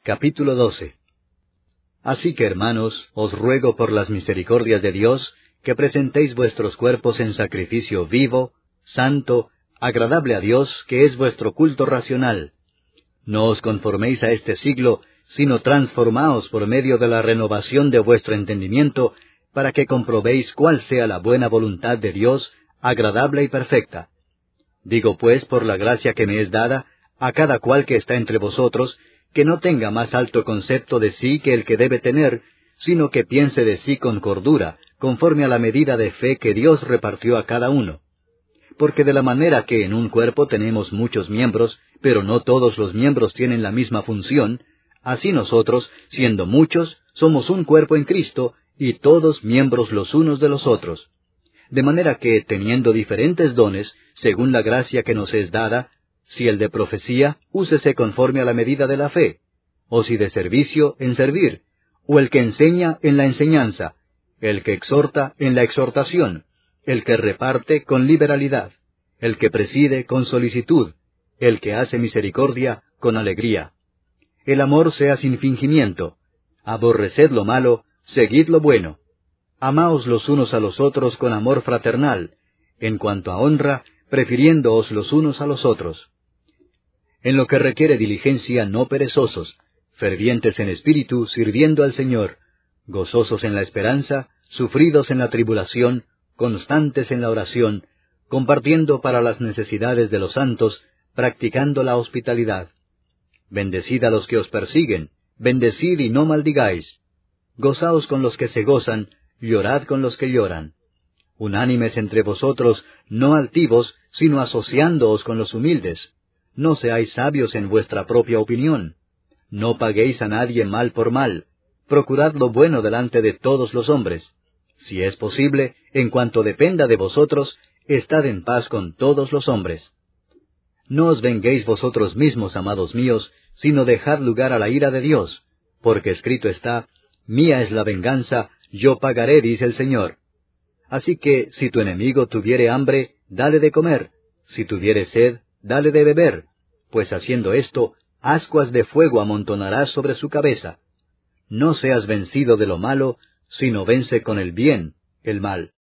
Capítulo 12. Así que, hermanos, os ruego por las misericordias de Dios, que presentéis vuestros cuerpos en sacrificio vivo, santo, agradable a Dios, que es vuestro culto racional. No os conforméis a este siglo, sino transformaos por medio de la renovación de vuestro entendimiento, para que comprobéis cuál sea la buena voluntad de Dios, agradable y perfecta. Digo pues, por la gracia que me es dada, a cada cual que está entre vosotros, que no tenga más alto concepto de sí que el que debe tener, sino que piense de sí con cordura, conforme a la medida de fe que Dios repartió a cada uno. Porque de la manera que en un cuerpo tenemos muchos miembros, pero no todos los miembros tienen la misma función, así nosotros, siendo muchos, somos un cuerpo en Cristo, y todos miembros los unos de los otros. De manera que, teniendo diferentes dones, según la gracia que nos es dada, si el de profecía, úsese conforme a la medida de la fe, o si de servicio, en servir, o el que enseña, en la enseñanza, el que exhorta, en la exhortación, el que reparte, con liberalidad, el que preside, con solicitud, el que hace misericordia, con alegría. El amor sea sin fingimiento. Aborreced lo malo, seguid lo bueno. Amaos los unos a los otros con amor fraternal, en cuanto a honra, prefiriéndoos los unos a los otros. En lo que requiere diligencia, no perezosos, fervientes en espíritu, sirviendo al Señor, gozosos en la esperanza, sufridos en la tribulación, constantes en la oración, compartiendo para las necesidades de los santos, practicando la hospitalidad. Bendecid a los que os persiguen, bendecid y no maldigáis. Gozaos con los que se gozan, llorad con los que lloran. Unánimes entre vosotros, no altivos, sino asociándoos con los humildes. No seáis sabios en vuestra propia opinión. No paguéis a nadie mal por mal. Procurad lo bueno delante de todos los hombres. Si es posible, en cuanto dependa de vosotros, estad en paz con todos los hombres. No os venguéis vosotros mismos, amados míos, sino dejad lugar a la ira de Dios, porque escrito está, mía es la venganza, yo pagaré, dice el Señor. Así que, si tu enemigo tuviere hambre, dale de comer, si tuviere sed, dale de beber, pues haciendo esto, ascuas de fuego amontonarás sobre su cabeza. No seas vencido de lo malo, sino vence con el bien el mal.